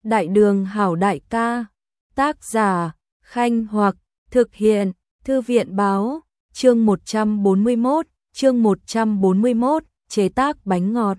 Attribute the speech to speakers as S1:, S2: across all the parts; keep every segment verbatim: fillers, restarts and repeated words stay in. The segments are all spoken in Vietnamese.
S1: Đại đường hảo đại ca, tác giả, Khanh Hoặc, thực hiện, Thư viện báo, chương một trăm bốn mươi mốt, chương một trăm bốn mươi mốt, chế tác bánh ngọt.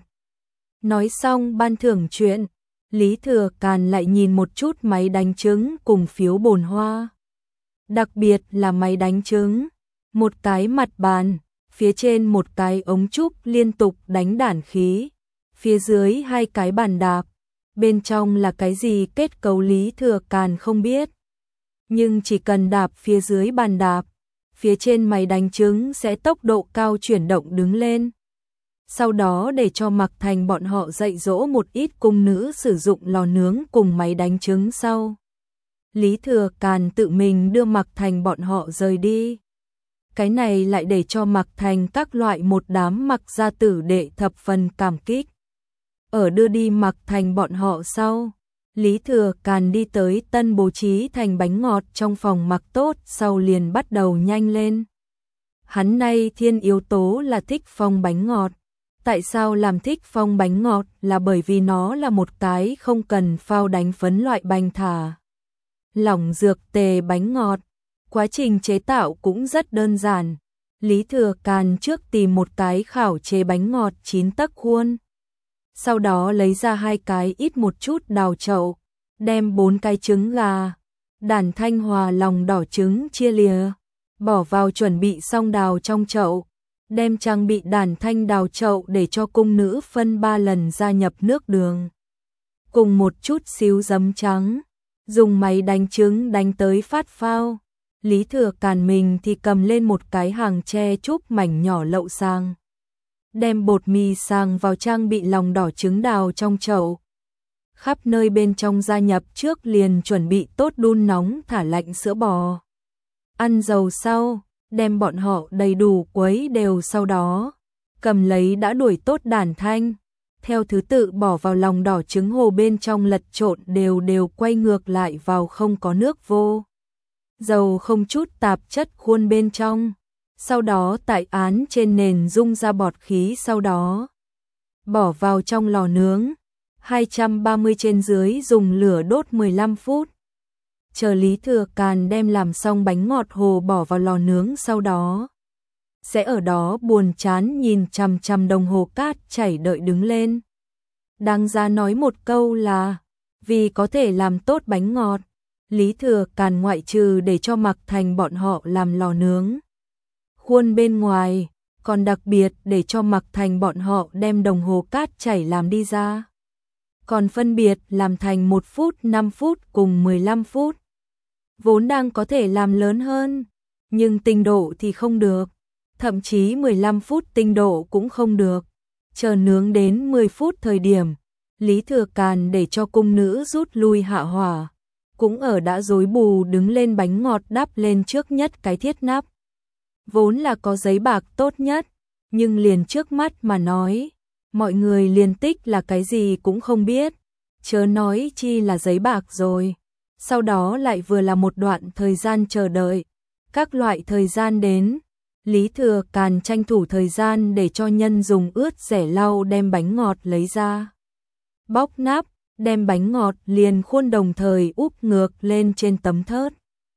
S1: Nói xong ban thưởng chuyện, Lý Thừa Càn lại nhìn một chút máy đánh trứng cùng phiếu bồn hoa. Đặc biệt là máy đánh trứng, một cái mặt bàn, phía trên một cái ống trúc liên tục đánh đản khí, phía dưới hai cái bàn đạp, bên trong là cái gì kết cấu Lý Thừa Càn không biết. Nhưng chỉ cần đạp phía dưới bàn đạp, phía trên máy đánh trứng sẽ tốc độ cao chuyển động đứng lên. Sau đó để cho Mạc Thành bọn họ dạy dỗ một ít cung nữ sử dụng lò nướng cùng máy đánh trứng sau. Lý Thừa Càn tự mình đưa Mạc Thành bọn họ rời đi. Cái này lại để cho Mạc Thành các loại một đám Mạc gia tử đệ thập phần cảm kích. Ở đưa đi Mạc Thành bọn họ sau, Lý Thừa Càn đi tới tân bố trí thành bánh ngọt trong phòng Mạc Tốt sau liền bắt đầu nhanh lên. Hắn nay thiên yếu tố là thích phong bánh ngọt. Tại sao làm thích phong bánh ngọt là bởi vì nó là một cái không cần phao đánh phấn loại bánh thả. Lỏng dược tề bánh ngọt, quá trình chế tạo cũng rất đơn giản. Lý Thừa Càn trước tìm một cái khảo chế bánh ngọt chín tấc khuôn. Sau đó lấy ra hai cái ít một chút đào chậu, đem bốn cái trứng gà, đàn thanh hòa lòng đỏ trứng chia lìa, bỏ vào chuẩn bị xong đào trong chậu, đem trang bị đàn thanh đào chậu để cho cung nữ phân ba lần gia nhập nước đường. Cùng một chút xíu giấm trắng, dùng máy đánh trứng đánh tới phát phao. Lý Thừa Càn mình thì cầm lên một cái hàng tre trúc mảnh nhỏ lậu sang. Đem bột mì sang vào trang bị lòng đỏ trứng đào trong chậu. Khắp nơi bên trong gia nhập trước liền chuẩn bị tốt đun nóng thả lạnh sữa bò. Ăn dầu sau, đem bọn họ đầy đủ quấy đều sau đó. Cầm lấy đã đuổi tốt đàn thanh. Theo thứ tự bỏ vào lòng đỏ trứng hồ bên trong lật trộn đều đều quay ngược lại vào không có nước vô. Dầu không chút tạp chất khuôn bên trong. Sau đó tại án trên nền dung ra bọt khí sau đó. Bỏ vào trong lò nướng. hai trăm ba mươi trên dưới dùng lửa đốt mười lăm phút. Chờ Lý Thừa Càn đem làm xong bánh ngọt hồ bỏ vào lò nướng sau đó. Sẽ ở đó buồn chán nhìn chằm chằm đồng hồ cát chảy đợi đứng lên. Đáng ra nói một câu là, vì có thể làm tốt bánh ngọt, Lý Thừa Càn ngoại trừ để cho Mạc Thành bọn họ làm lò nướng khuôn bên ngoài, còn đặc biệt để cho Mạc Thành bọn họ đem đồng hồ cát chảy làm đi ra. Còn phân biệt làm thành một phút, năm phút cùng mười lăm phút. Vốn đang có thể làm lớn hơn, nhưng tinh độ thì không được. Thậm chí mười lăm phút tinh độ cũng không được. Chờ nướng đến mười phút thời điểm, Lý Thừa Càn để cho cung nữ rút lui hạ hỏa. Cũng ở đã rối bù đứng lên bánh ngọt đắp lên trước nhất cái thiết nắp. Vốn là có giấy bạc tốt nhất, nhưng liền trước mắt mà nói, mọi người liền tích là cái gì cũng không biết, chớ nói chi là giấy bạc rồi. Sau đó lại vừa là một đoạn thời gian chờ đợi, các loại thời gian đến, Lý Thừa Càn tranh thủ thời gian để cho nhân dùng ướt rẻ lau đem bánh ngọt lấy ra. Bóc nắp, đem bánh ngọt liền khuôn đồng thời úp ngược lên trên tấm thớt.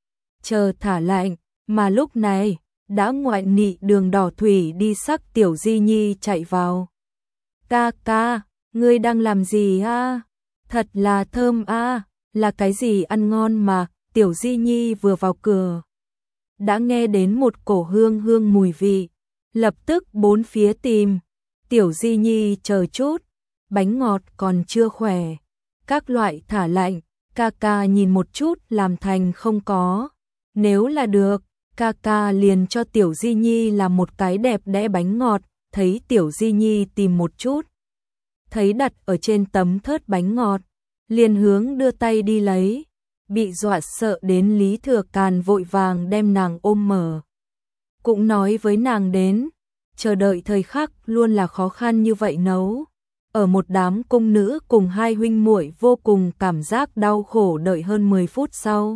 S1: Chờ thả lạnh, mà lúc này, đã ngoại nị đường đỏ thủy đi sắc Tiểu Di Nhi chạy vào. Ca ca, ngươi đang làm gì a? Thật là thơm a, là cái gì ăn ngon mà? Tiểu Di Nhi vừa vào cửa, đã nghe đến một cổ hương hương mùi vị, lập tức bốn phía tìm. Tiểu Di Nhi chờ chút, bánh ngọt còn chưa khỏe, các loại thả lạnh, ca ca nhìn một chút làm thành không có. Nếu là được, ca ca liền cho Tiểu Di Nhi làm một cái đẹp đẽ bánh ngọt. Thấy Tiểu Di Nhi tìm một chút, thấy đặt ở trên tấm thớt bánh ngọt, liền hướng đưa tay đi lấy, bị dọa sợ đến Lý Thừa Càn vội vàng đem nàng ôm mở. Cũng nói với nàng đến, chờ đợi thời khắc luôn là khó khăn như vậy nấu. Ở một đám cung nữ cùng hai huynh muội vô cùng cảm giác đau khổ đợi hơn mười phút sau.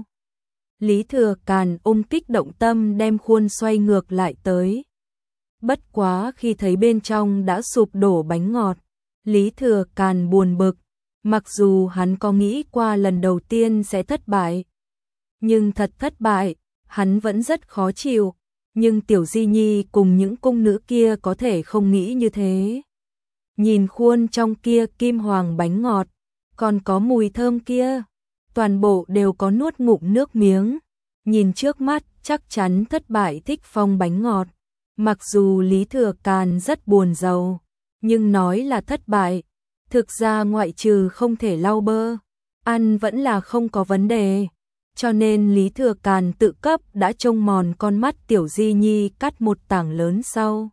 S1: Lý Thừa Càn ôm kích động tâm đem khuôn xoay ngược lại tới. Bất quá khi thấy bên trong đã sụp đổ bánh ngọt, Lý Thừa Càn buồn bực, Mặc dù hắn có nghĩ qua lần đầu tiên sẽ thất bại, nhưng thật thất bại, hắn vẫn rất khó chịu, nhưng Tiểu Di Nhi cùng những cung nữ kia có thể không nghĩ như thế. Nhìn khuôn trong kia kim hoàng bánh ngọt, còn có mùi thơm kia, toàn bộ đều có nuốt ngụm nước miếng. Nhìn trước mắt, chắc chắn thất bại thích phong bánh ngọt. Mặc dù Lý Thừa Càn rất buồn rầu, nhưng nói là thất bại, thực ra ngoại trừ không thể lau bơ, ăn vẫn là không có vấn đề. Cho nên Lý Thừa Càn tự cấp đã trông mòn con mắt Tiểu Di Nhi cắt một tảng lớn sau.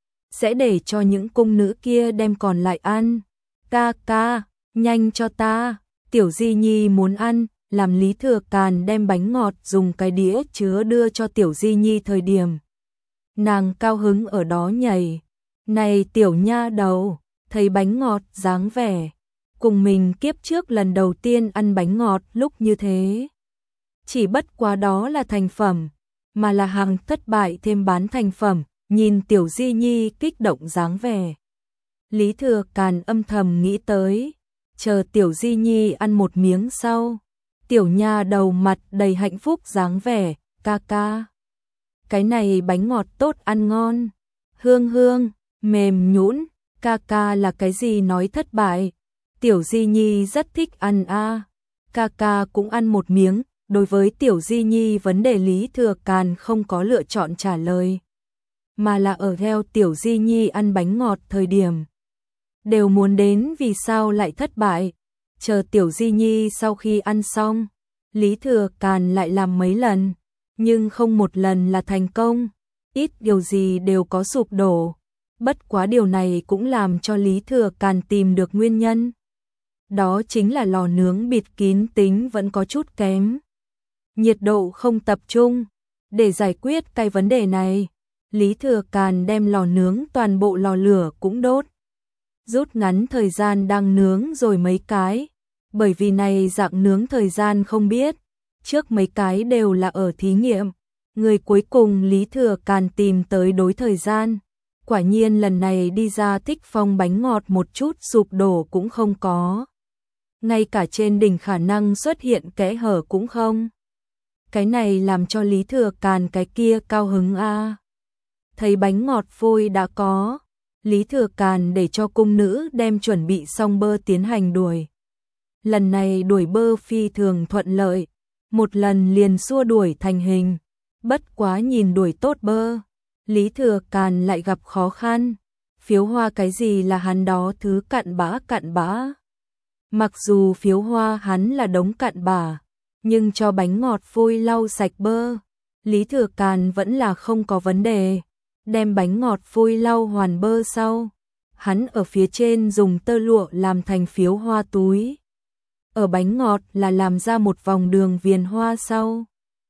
S1: Sẽ để cho những cung nữ kia đem còn lại ăn. Ca ca, nhanh cho ta, Tiểu Di Nhi muốn ăn, làm Lý Thừa Càn đem bánh ngọt dùng cái đĩa chứa đưa cho Tiểu Di Nhi thời điểm. Nàng cao hứng ở đó nhảy. Này tiểu nha đầu, thấy bánh ngọt dáng vẻ, cùng mình kiếp trước lần đầu tiên ăn bánh ngọt lúc như thế. Chỉ bất quá đó là thành phẩm, mà là hàng thất bại thêm bán thành phẩm, nhìn Tiểu Di Nhi kích động dáng vẻ. Lý Thừa Càn âm thầm nghĩ tới, chờ Tiểu Di Nhi ăn một miếng sau, tiểu nha đầu mặt đầy hạnh phúc dáng vẻ, ca ca. Cái này bánh ngọt tốt ăn ngon, hương hương, mềm nhũn, ca ca là cái gì nói thất bại. Tiểu Di Nhi rất thích ăn a, à. Ca ca cũng ăn một miếng. Đối với Tiểu Di Nhi vấn đề Lý Thừa Càn không có lựa chọn trả lời, mà là ở theo Tiểu Di Nhi ăn bánh ngọt thời điểm. Đều muốn đến vì sao lại thất bại. Chờ Tiểu Di Nhi sau khi ăn xong, Lý Thừa Càn lại làm mấy lần, nhưng không một lần là thành công, ít điều gì đều có sụp đổ. Bất quá điều này cũng làm cho Lý Thừa Càn tìm được nguyên nhân. Đó chính là lò nướng bịt kín tính vẫn có chút kém. Nhiệt độ không tập trung. Để giải quyết cái vấn đề này, Lý Thừa Càn đem lò nướng toàn bộ lò lửa cũng đốt. Rút ngắn thời gian đang nướng rồi mấy cái, bởi vì này dạng nướng thời gian không biết, trước mấy cái đều là ở thí nghiệm. Người cuối cùng Lý Thừa Càn tìm tới đối thời gian, quả nhiên lần này đi ra thích phong bánh ngọt một chút sụp đổ cũng không có. Ngay cả trên đỉnh khả năng xuất hiện kẽ hở cũng không. Cái này làm cho Lý Thừa Càn cái kia cao hứng a. À. Thấy bánh ngọt phôi đã có, Lý Thừa Càn để cho cung nữ đem chuẩn bị xong bơ tiến hành đuổi. Lần này đuổi bơ phi thường thuận lợi, một lần liền xua đuổi thành hình. Bất quá nhìn đuổi tốt bơ, Lý Thừa Càn lại gặp khó khăn. Phiếu hoa cái gì là hắn đó thứ cặn bã cặn bã. Mặc dù phiếu hoa hắn là đống cặn bã, nhưng cho bánh ngọt phôi lau sạch bơ, Lý Thừa Càn vẫn là không có vấn đề. Đem bánh ngọt phôi lau hoàn bơ sau, hắn ở phía trên dùng tơ lụa làm thành phiếu hoa túi. Ở bánh ngọt là làm ra một vòng đường viền hoa sau.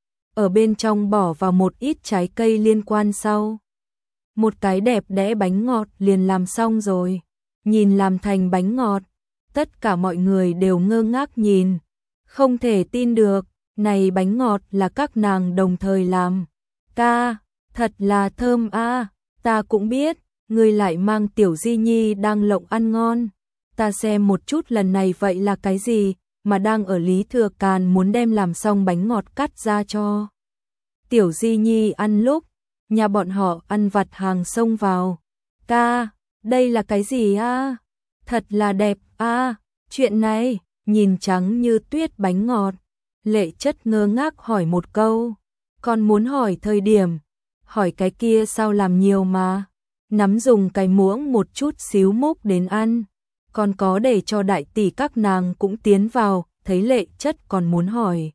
S1: Ở bên trong bỏ vào một ít trái cây liên quan sau. Một cái đẹp đẽ bánh ngọt liền làm xong rồi. Nhìn làm thành bánh ngọt, tất cả mọi người đều ngơ ngác nhìn. Không thể tin được, này bánh ngọt là các nàng đồng thời làm. Ca, thật là thơm a, à, ta cũng biết, ngươi lại mang Tiểu Di Nhi đang lộng ăn ngon. Ta xem một chút lần này vậy là cái gì, mà đang ở Lý Thừa Càn muốn đem làm xong bánh ngọt cắt ra cho Tiểu Di Nhi ăn lúc, nhà bọn họ ăn vặt hàng xông vào. Ca, đây là cái gì a? À? Thật là đẹp a, à, chuyện này, nhìn trắng như tuyết bánh ngọt. Lệ Chất ngơ ngác hỏi một câu, còn muốn hỏi thời điểm, hỏi cái kia sao làm nhiều mà, nắm dùng cái muỗng một chút xíu múc đến ăn, còn có để cho đại tỷ các nàng cũng tiến vào, thấy Lệ Chất còn muốn hỏi.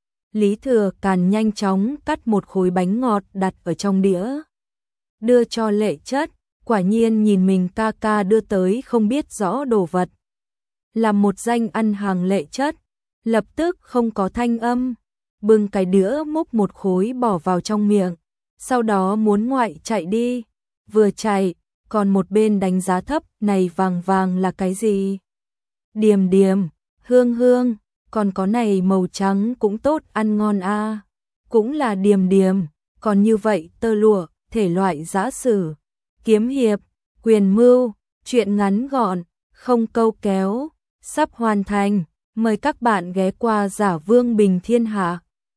S1: Lý Thừa Càn nhanh chóng cắt một khối bánh ngọt đặt ở trong đĩa, đưa cho Lệ Chất, quả nhiên nhìn mình ca ca đưa tới không biết rõ đồ vật. Là một danh ăn hàng Lệ Chất, lập tức không có thanh âm, bưng cái đĩa múc một khối bỏ vào trong miệng, sau đó muốn ngoại chạy đi, vừa chạy, còn một bên đánh giá thấp, này vàng vàng là cái gì? Điềm điềm, hương hương, còn có này màu trắng cũng tốt ăn ngon a, à. Cũng là điềm điềm, còn như vậy tơ lụa, thể loại giã sử, kiếm hiệp, quyền mưu, chuyện ngắn gọn, không câu kéo, sắp hoàn thành. Mời các bạn ghé qua Giả Vương Bình Thiên Hạ.